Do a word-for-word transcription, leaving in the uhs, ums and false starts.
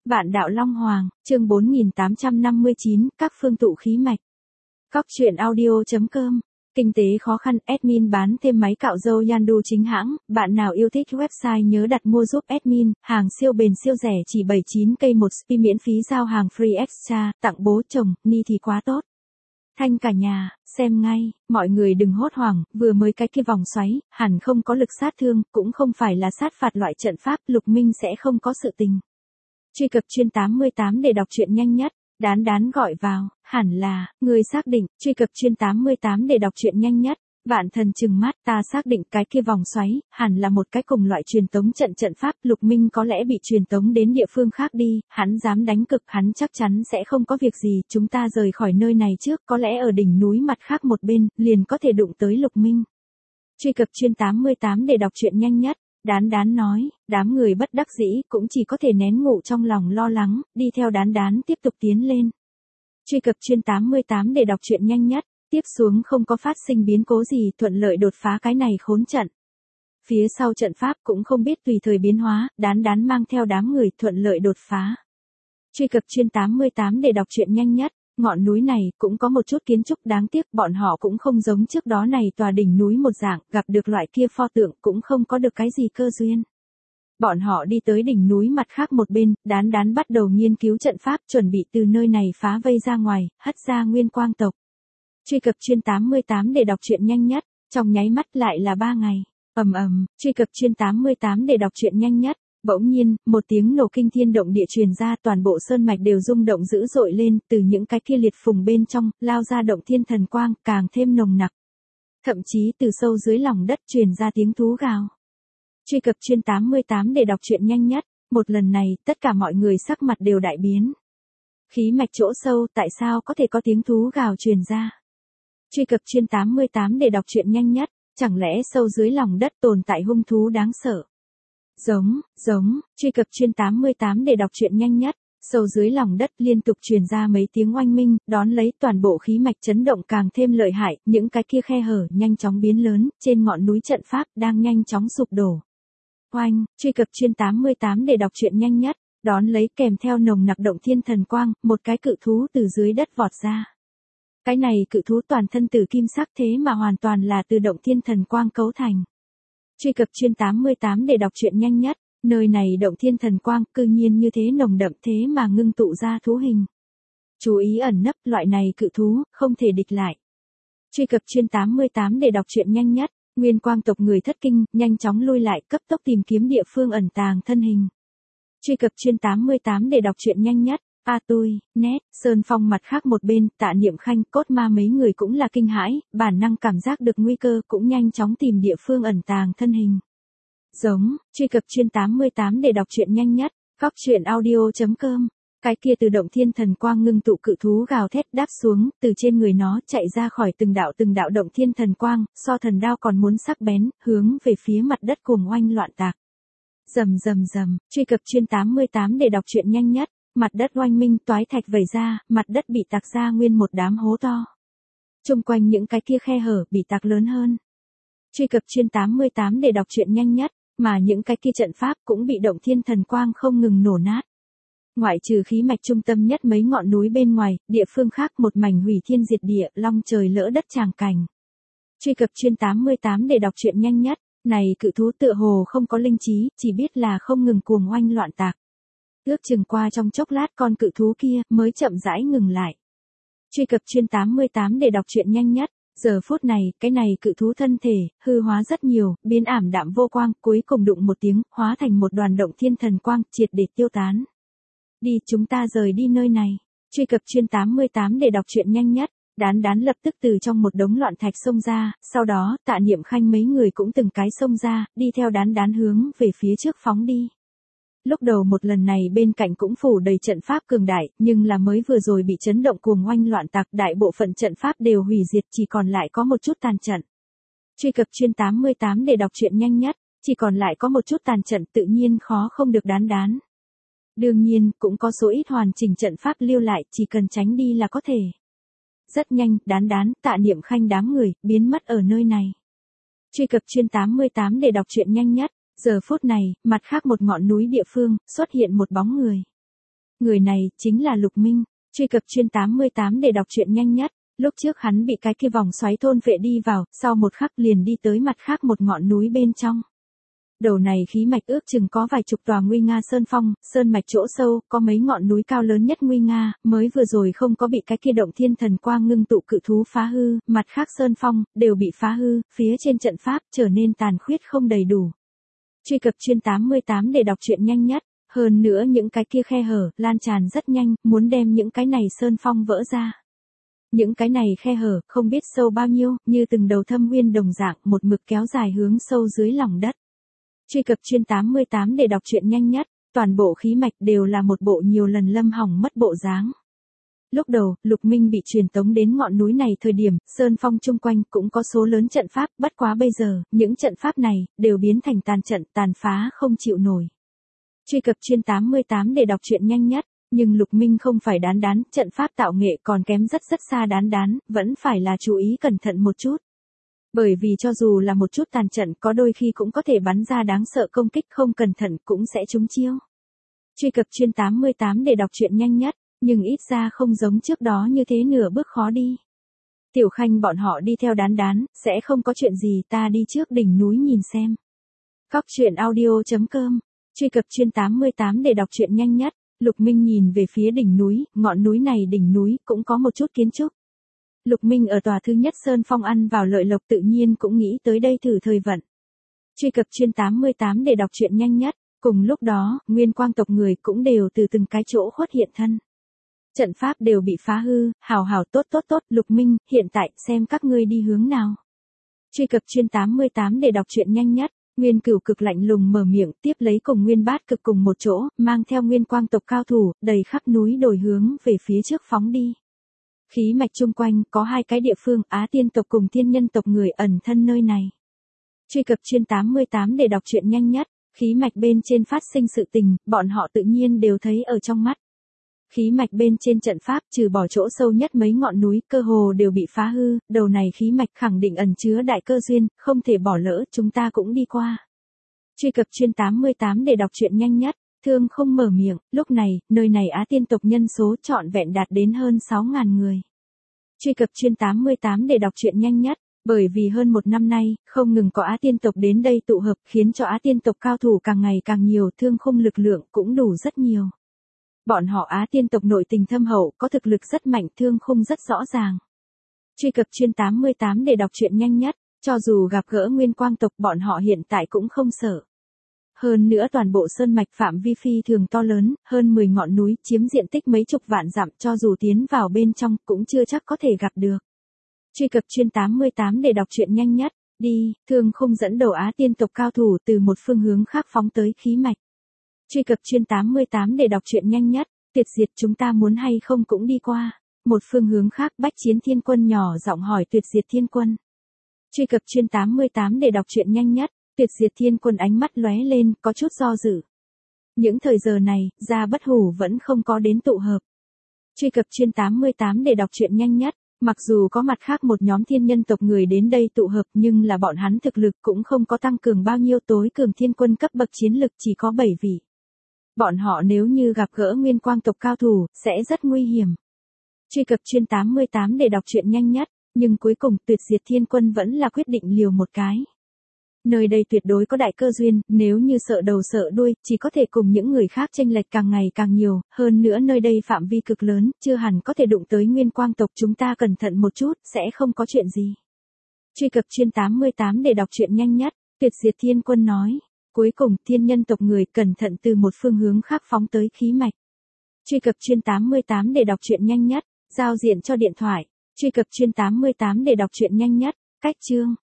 Vạn đạo Long Hoàng, chương bốn nghìn tám trăm năm mươi chín, các phương tụ khí mạch. Cóc truyện audio chấm com. Kinh tế khó khăn, admin bán thêm máy cạo râu Yandu chính hãng, bạn nào yêu thích website nhớ đặt mua giúp admin, hàng siêu bền siêu rẻ chỉ bảy mươi chín cây một spi miễn phí giao hàng free extra, tặng bố chồng, ni thì quá tốt. Thanh cả nhà, xem ngay, mọi người đừng hốt hoảng, vừa mới cái kia vòng xoáy, hẳn không có lực sát thương, cũng không phải là sát phạt loại trận pháp, Lục Minh sẽ không có sự tình. Truy cập chuyên tám mươi tám để đọc truyện nhanh nhất, đán đán gọi vào, hẳn là, người xác định, truy cập chuyên tám mươi tám để đọc truyện nhanh nhất, vạn thần trừng mắt, ta xác định cái kia vòng xoáy, hẳn là một cái cùng loại truyền tống trận trận pháp, Lục Minh có lẽ bị truyền tống đến địa phương khác đi, hắn dám đánh cực, hắn chắc chắn sẽ không có việc gì, chúng ta rời khỏi nơi này trước, có lẽ ở đỉnh núi mặt khác một bên, liền có thể đụng tới Lục Minh. Truy cập chuyên tám mươi tám để đọc truyện nhanh nhất. Đán đán nói, đám người bất đắc dĩ cũng chỉ có thể nén ngủ trong lòng lo lắng, đi theo đán đán tiếp tục tiến lên. Truy cập chuyên tám mươi tám để đọc truyện nhanh nhất, tiếp xuống không có phát sinh biến cố gì, thuận lợi đột phá cái này khốn trận. Phía sau trận pháp cũng không biết tùy thời biến hóa, đán đán mang theo đám người thuận lợi đột phá. Truy cập chuyên tám mươi tám để đọc truyện nhanh nhất. Ngọn núi này cũng có một chút kiến trúc đáng tiếc, bọn họ cũng không giống trước đó này tòa đỉnh núi một dạng, gặp được loại kia pho tượng cũng không có được cái gì cơ duyên. Bọn họ đi tới đỉnh núi mặt khác một bên, đán đán bắt đầu nghiên cứu trận pháp, chuẩn bị từ nơi này phá vây ra ngoài, hất ra nguyên quang tộc. Truy cập chuyên tám mươi tám để đọc truyện nhanh nhất, trong nháy mắt lại là ba ngày. Ầm ầm, truy cập chuyên tám mươi tám để đọc truyện nhanh nhất. Bỗng nhiên, một tiếng nổ kinh thiên động địa truyền ra, toàn bộ sơn mạch đều rung động dữ dội lên, từ những cái kia liệt phùng bên trong, lao ra động thiên thần quang, càng thêm nồng nặc. Thậm chí từ sâu dưới lòng đất truyền ra tiếng thú gào. Truy cập chuyên tám mươi tám để đọc truyện nhanh nhất, một lần này, tất cả mọi người sắc mặt đều đại biến. Khí mạch chỗ sâu, tại sao có thể có tiếng thú gào truyền ra? Truy cập chuyên tám mươi tám để đọc truyện nhanh nhất, chẳng lẽ sâu dưới lòng đất tồn tại hung thú đáng sợ? Giống, giống, truy cập chuyên tám mươi tám để đọc truyện nhanh nhất, sâu dưới lòng đất liên tục truyền ra mấy tiếng oanh minh, đón lấy toàn bộ khí mạch chấn động càng thêm lợi hại, những cái kia khe hở nhanh chóng biến lớn, trên ngọn núi trận pháp đang nhanh chóng sụp đổ. Oanh, truy cập chuyên tám mươi tám để đọc truyện nhanh nhất, đón lấy kèm theo nồng nặc động thiên thần quang, một cái cự thú từ dưới đất vọt ra. Cái này cự thú toàn thân từ kim sắc thế mà hoàn toàn là từ động thiên thần quang cấu thành. Truy cập chuyên tám mươi tám để đọc truyện nhanh nhất, nơi này động thiên thần quang cư nhiên như thế nồng đậm thế mà ngưng tụ ra thú hình. Chú ý ẩn nấp, loại này cự thú, không thể địch lại. Truy cập chuyên tám mươi tám để đọc truyện nhanh nhất, nguyên quang tộc người thất kinh, nhanh chóng lui lại, cấp tốc tìm kiếm địa phương ẩn tàng thân hình. Truy cập chuyên tám mươi tám để đọc truyện nhanh nhất. A tôi, nét, Sơn Phong mặt khác một bên, Tạ Niệm Khanh, Cốt Ma mấy người cũng là kinh hãi, bản năng cảm giác được nguy cơ cũng nhanh chóng tìm địa phương ẩn tàng thân hình. Giống, truy cập chuyên tám mươi tám để đọc truyện nhanh nhất, cóc truyện audio chấm com. Cái kia từ động thiên thần quang ngưng tụ cự thú gào thét đáp xuống, từ trên người nó chạy ra khỏi từng đạo từng đạo động thiên thần quang, so thần đao còn muốn sắc bén, hướng về phía mặt đất cuồng oanh loạn tạc. Rầm rầm rầm, truy cập chuyên tám mươi tám để đọc truyện nhanh nhất. Mặt đất oanh minh, toái thạch vẩy ra, mặt đất bị tạc ra nguyên một đám hố to. Chung quanh những cái kia khe hở bị tạc lớn hơn. Truy cập chuyên tám mươi tám để đọc truyện nhanh nhất, mà những cái kia trận pháp cũng bị động thiên thần quang không ngừng nổ nát. Ngoại trừ khí mạch trung tâm nhất mấy ngọn núi bên ngoài, địa phương khác một mảnh hủy thiên diệt địa, long trời lỡ đất tràng cảnh. Truy cập chuyên tám mươi tám để đọc truyện nhanh nhất, này cự thú tựa hồ không có linh trí, chỉ biết là không ngừng cuồng oanh loạn tạc. Ước chừng qua trong chốc lát con cự thú kia mới chậm rãi ngừng lại. Truy cập chuyên tám mươi tám để đọc truyện nhanh nhất, giờ phút này, cái này cự thú thân thể, hư hóa rất nhiều, biến ảm đạm vô quang, cuối cùng đụng một tiếng, hóa thành một đoàn động thiên thần quang, triệt để tiêu tán. Đi, chúng ta rời đi nơi này. Truy cập chuyên tám mươi tám để đọc truyện nhanh nhất, đán đán lập tức từ trong một đống loạn thạch xông ra, sau đó, Tạ Niệm Khanh mấy người cũng từng cái xông ra, đi theo đán đán hướng về phía trước phóng đi. Lúc đầu một lần này bên cạnh cũng phủ đầy trận pháp cường đại, nhưng là mới vừa rồi bị chấn động cuồng oanh loạn tạc, đại bộ phận trận pháp đều hủy diệt, chỉ còn lại có một chút tàn trận. Truy cập chuyên tám mươi tám để đọc truyện nhanh nhất, chỉ còn lại có một chút tàn trận tự nhiên khó không được đán đán. Đương nhiên, cũng có số ít hoàn chỉnh trận pháp lưu lại, chỉ cần tránh đi là có thể. Rất nhanh, đán đán, Tạ Niệm Khanh đám người, biến mất ở nơi này. Truy cập chuyên tám mươi tám để đọc truyện nhanh nhất. Giờ phút này, mặt khác một ngọn núi địa phương, xuất hiện một bóng người. Người này chính là Lục Minh. Truy cập chuyên tám mươi tám để đọc truyện nhanh nhất. Lúc trước hắn bị cái kia vòng xoáy thôn vệ đi vào, sau một khắc liền đi tới mặt khác một ngọn núi bên trong. Đầu này khí mạch ước chừng có vài chục tòa nguy nga sơn phong, sơn mạch chỗ sâu, có mấy ngọn núi cao lớn nhất nguy nga, mới vừa rồi không có bị cái kia động thiên thần quang ngưng tụ cự thú phá hư, mặt khác sơn phong, đều bị phá hư, phía trên trận pháp, trở nên tàn khuyết không đầy đủ. Truy cập chuyên tám mươi tám để đọc truyện nhanh nhất, hơn nữa những cái kia khe hở, lan tràn rất nhanh, muốn đem những cái này sơn phong vỡ ra. Những cái này khe hở, không biết sâu bao nhiêu, như từng đầu thâm uyên đồng dạng, một mực kéo dài hướng sâu dưới lòng đất. Truy cập chuyên tám mươi tám để đọc truyện nhanh nhất, toàn bộ khí mạch đều là một bộ nhiều lần lâm hỏng mất bộ dáng. Lúc đầu, Lục Minh bị truyền tống đến ngọn núi này thời điểm, sơn phong chung quanh cũng có số lớn trận pháp, bất quá bây giờ, những trận pháp này, đều biến thành tàn trận, tàn phá không chịu nổi. Truy cập chuyên tám mươi tám để đọc truyện nhanh nhất, nhưng Lục Minh không phải đán đán, trận pháp tạo nghệ còn kém rất rất xa đán đán, vẫn phải là chú ý cẩn thận một chút. Bởi vì cho dù là một chút tàn trận có đôi khi cũng có thể bắn ra đáng sợ công kích không cẩn thận cũng sẽ trúng chiêu. Truy cập chuyên tám mươi tám để đọc truyện nhanh nhất, nhưng ít ra không giống trước đó như thế nửa bước khó đi. Tiểu Khanh bọn họ đi theo đán đán, sẽ không có chuyện gì, ta đi trước đỉnh núi nhìn xem. Cóc truyện audio chấm com. Truy cập chuyên tám mươi tám để đọc truyện nhanh nhất, Lục Minh nhìn về phía đỉnh núi, ngọn núi này đỉnh núi cũng có một chút kiến trúc. Lục Minh ở tòa thứ nhất sơn phong ăn vào lợi lộc tự nhiên cũng nghĩ tới đây thử thời vận. Truy cập chuyên tám mươi tám để đọc truyện nhanh nhất, cùng lúc đó, nguyên quang tộc người cũng đều từ từng cái chỗ khuất hiện thân. Trận pháp đều bị phá hư, hào hào tốt tốt tốt, Lục Minh, hiện tại, xem các ngươi đi hướng nào. Truy cập chuyên tám mươi tám để đọc truyện nhanh nhất, Nguyên Cửu cực lạnh lùng mở miệng, tiếp lấy cùng Nguyên Bát cực cùng một chỗ, mang theo nguyên quang tộc cao thủ, đầy khắp núi đồi hướng về phía trước phóng đi. Khí mạch chung quanh, có hai cái địa phương, Á Tiên tộc cùng Thiên Nhân tộc người ẩn thân nơi này. Truy cập chuyên tám mươi tám để đọc truyện nhanh nhất, khí mạch bên trên phát sinh sự tình, bọn họ tự nhiên đều thấy ở trong mắt. Khí mạch bên trên trận pháp, trừ bỏ chỗ sâu nhất mấy ngọn núi, cơ hồ đều bị phá hư, đầu này khí mạch khẳng định ẩn chứa đại cơ duyên, không thể bỏ lỡ, chúng ta cũng đi qua. Truy cập chuyên tám mươi tám để đọc truyện nhanh nhất, Thương không mở miệng, lúc này, nơi này Á Tiên tộc nhân số trọn vẹn đạt đến hơn sáu ngàn người. Truy cập chuyên tám mươi tám để đọc truyện nhanh nhất, bởi vì hơn một năm nay, không ngừng có Á Tiên tộc đến đây tụ hợp, khiến cho Á Tiên tộc cao thủ càng ngày càng nhiều, thương khung lực lượng cũng đủ rất nhiều. Bọn họ Á Tiên tộc nội tình thâm hậu, có thực lực rất mạnh, thương khung rất rõ ràng. Truy cập chuyên tám mươi tám để đọc truyện nhanh nhất, cho dù gặp gỡ nguyên quang tộc bọn họ hiện tại cũng không sợ. Hơn nữa toàn bộ sơn mạch phạm vi phi thường to lớn, hơn mười ngọn núi, chiếm diện tích mấy chục vạn dặm, cho dù tiến vào bên trong cũng chưa chắc có thể gặp được. Truy cập chuyên tám mươi tám để đọc truyện nhanh nhất, đi, Thương khung dẫn đầu Á Tiên tộc cao thủ từ một phương hướng khác phóng tới khí mạch. Truy cập chuyên tám mươi tám để đọc truyện nhanh nhất, tuyệt diệt chúng ta muốn hay không cũng đi qua. Một phương hướng khác Bách Chiến Thiên Quân nhỏ giọng hỏi Tuyệt Diệt Thiên Quân. Truy cập chuyên tám mươi tám để đọc truyện nhanh nhất, Tuyệt Diệt Thiên Quân ánh mắt lóe lên, có chút do dự. Những thời giờ này, Gia Bất Hủ vẫn không có đến tụ hợp. Truy cập chuyên tám mươi tám để đọc truyện nhanh nhất, mặc dù có mặt khác một nhóm thiên nhân tộc người đến đây tụ hợp nhưng là bọn hắn thực lực cũng không có tăng cường bao nhiêu, tối cường thiên quân cấp bậc chiến lực chỉ có bảy vị. Bọn họ nếu như gặp gỡ nguyên quang tộc cao thủ, sẽ rất nguy hiểm. Truy cập chuyên tám mươi tám để đọc truyện nhanh nhất, nhưng cuối cùng Tuyệt Diệt Thiên Quân vẫn là quyết định liều một cái. Nơi đây tuyệt đối có đại cơ duyên, nếu như sợ đầu sợ đuôi, chỉ có thể cùng những người khác chênh lệch càng ngày càng nhiều, hơn nữa nơi đây phạm vi cực lớn, chưa hẳn có thể đụng tới nguyên quang tộc, chúng ta cẩn thận một chút, sẽ không có chuyện gì. Truy cập chuyên tám mươi tám để đọc truyện nhanh nhất, Tuyệt Diệt Thiên Quân nói. Cuối cùng, thiên nhân tộc người cẩn thận từ một phương hướng khác phóng tới khí mạch. Truy cập chuyên tám mươi tám để đọc truyện nhanh nhất, giao diện cho điện thoại. Truy cập chuyên tám mươi tám để đọc truyện nhanh nhất, cách chương.